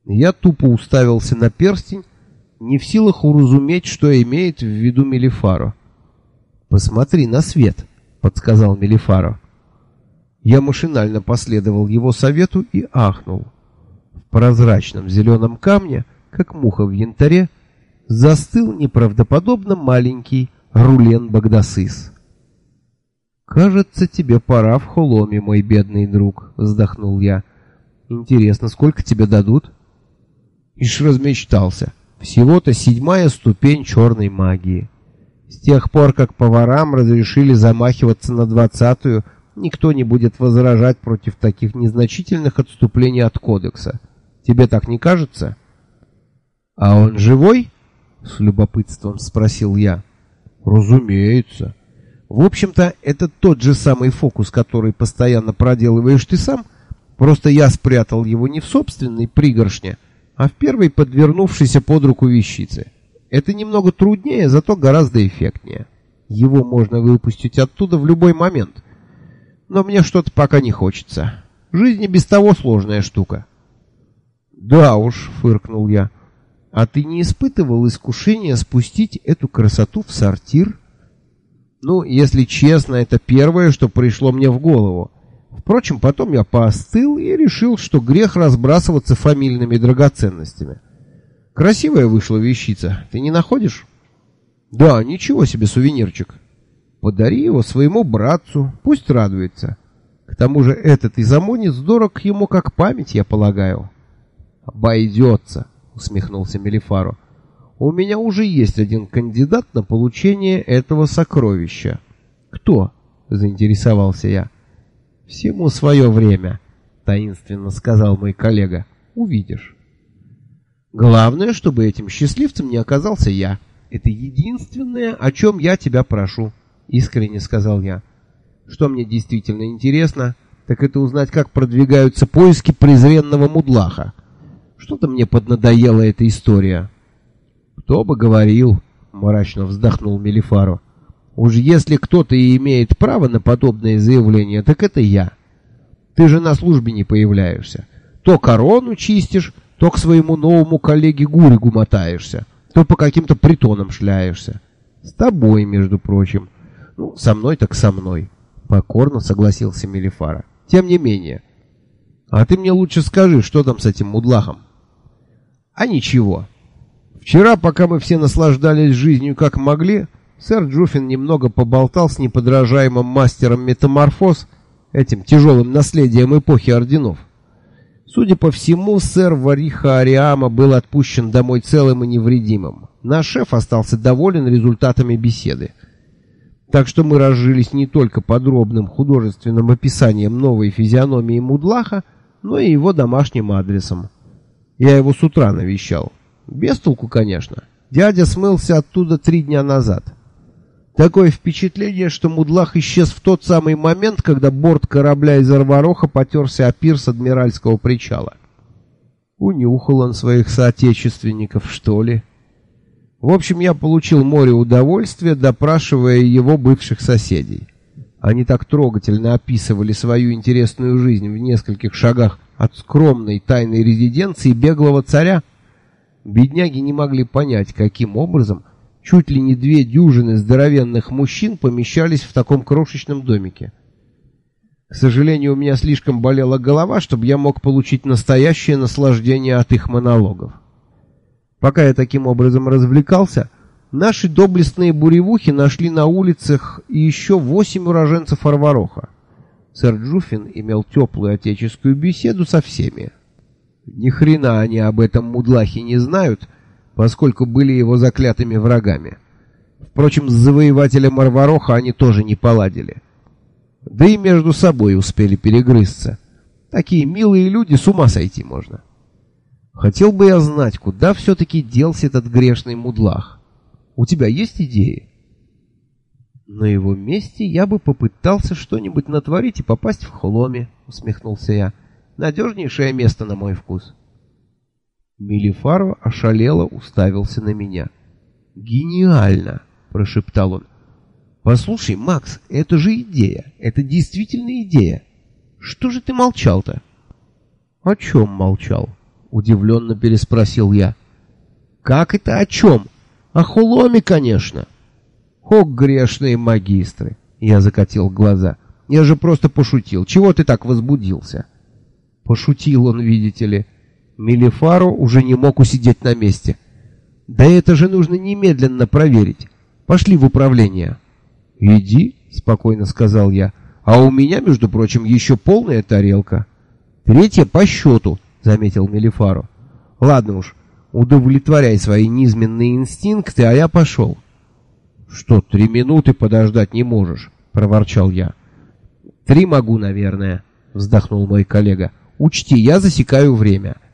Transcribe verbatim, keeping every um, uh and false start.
Я тупо уставился на перстень, не в силах уразуметь, что имеет в виду Мелифаро. «Посмотри на свет», — подсказал Мелифаро. Я машинально последовал его совету и ахнул. В прозрачном зеленом камне, как муха в янтаре, застыл неправдоподобно маленький Рулен Багдасыс. «Кажется, тебе пора в Холоме, мой бедный друг», — вздохнул я. «Интересно, сколько тебе дадут?» Ишь размечтался. Всего-то седьмая ступень черной магии. С тех пор, как поварам разрешили замахиваться на двадцатую, никто не будет возражать против таких незначительных отступлений от кодекса. Тебе так не кажется? «А он живой?» — с любопытством спросил я. «Разумеется. В общем-то, это тот же самый фокус, который постоянно проделываешь ты сам, просто я спрятал его не в собственной пригоршне, а в первой подвернувшейся под руку вещице. Это немного труднее, зато гораздо эффектнее. Его можно выпустить оттуда в любой момент. Но мне что-то пока не хочется. Жизнь и без того сложная штука». «Да уж», — фыркнул я. «А ты не испытывал искушения спустить эту красоту в сортир?» «Ну, если честно, это первое, что пришло мне в голову. Впрочем, потом я поостыл и решил, что грех разбрасываться фамильными драгоценностями. Красивая вышла вещица, ты не находишь?» «Да, ничего себе сувенирчик. Подари его своему братцу, пусть радуется. К тому же этот изомонец дорог ему как память, я полагаю». «Обойдется», — усмехнулся Мелифаро. «У меня уже есть один кандидат на получение этого сокровища». «Кто?» — заинтересовался я. «Всему свое время», — таинственно сказал мой коллега. «Увидишь». «Главное, чтобы этим счастливцем не оказался я. Это единственное, о чем я тебя прошу», — искренне сказал я. «Что мне действительно интересно, так это узнать, как продвигаются поиски презренного мудлаха. Что-то мне поднадоела эта история». «Кто бы говорил», — мрачно вздохнул Мелифаро. «Уж если кто-то и имеет право на подобное заявление, так это я. Ты же на службе не появляешься. То корону чистишь, то к своему новому коллеге Гуригу мотаешься, то по каким-то притонам шляешься. С тобой, между прочим. Ну, со мной так со мной», — покорно согласился Мелифаро. «Тем не менее. А ты мне лучше скажи, что там с этим мудлахом?» «А ничего. Вчера, пока мы все наслаждались жизнью как могли, сэр Джуффин немного поболтал с неподражаемым мастером метаморфоз, этим тяжелым наследием эпохи орденов. Судя по всему, сэр Вариха Ариама был отпущен домой целым и невредимым. Наш шеф остался доволен результатами беседы. Так что мы разжились не только подробным художественным описанием новой физиономии мудлаха, но и его домашним адресом. Я его с утра навещал. Без толку, конечно. Дядя смылся оттуда три дня назад. Такое впечатление, что мудлах исчез в тот самый момент, когда борт корабля из Арвароха потерся о пирс адмиральского причала. Унюхал он своих соотечественников, что ли? В общем, я получил море удовольствия, допрашивая его бывших соседей. Они так трогательно описывали свою интересную жизнь в нескольких шагах от скромной тайной резиденции беглого царя. Бедняги не могли понять, каким образом чуть ли не две дюжины здоровенных мужчин помещались в таком крошечном домике. К сожалению, у меня слишком болела голова, чтобы я мог получить настоящее наслаждение от их монологов. Пока я таким образом развлекался, наши доблестные буревухи нашли на улицах еще восемь уроженцев Арвароха. Сэр Джуффин имел теплую отеческую беседу со всеми. Ни хрена они об этом мудлахе не знают, поскольку были его заклятыми врагами. Впрочем, с завоевателем Арвароха они тоже не поладили. Да и между собой успели перегрызться. Такие милые люди, с ума сойти можно. Хотел бы я знать, куда все-таки делся этот грешный мудлах. У тебя есть идеи? На его месте я бы попытался что-нибудь натворить и попасть в Холоме, усмехнулся я. Надежнейшее место на мой вкус. Мелифаро ошалело уставился на меня. «Гениально!» — прошептал он. «Послушай, Макс, это же идея. Это действительно идея. Что же ты молчал-то?» «О чем молчал?» — — удивленно переспросил я. «Как это о чем? О Хуломе, конечно». «О, грешные магистры!» — я закатил глаза. «Я же просто пошутил. Чего ты так возбудился?» Пошутил он, видите ли. Мелифаро уже не мог усидеть на месте. «Да это же нужно немедленно проверить. Пошли в управление». «Иди», — спокойно сказал я. «А у меня, между прочим, еще полная тарелка». «Третья по счету», — заметил Мелифаро. «Ладно уж, удовлетворяй свои низменные инстинкты, а я пошел». «Что, три минуты подождать не можешь?» — проворчал я. «Три могу, наверное», — вздохнул мой коллега. «Учти, я засекаю время.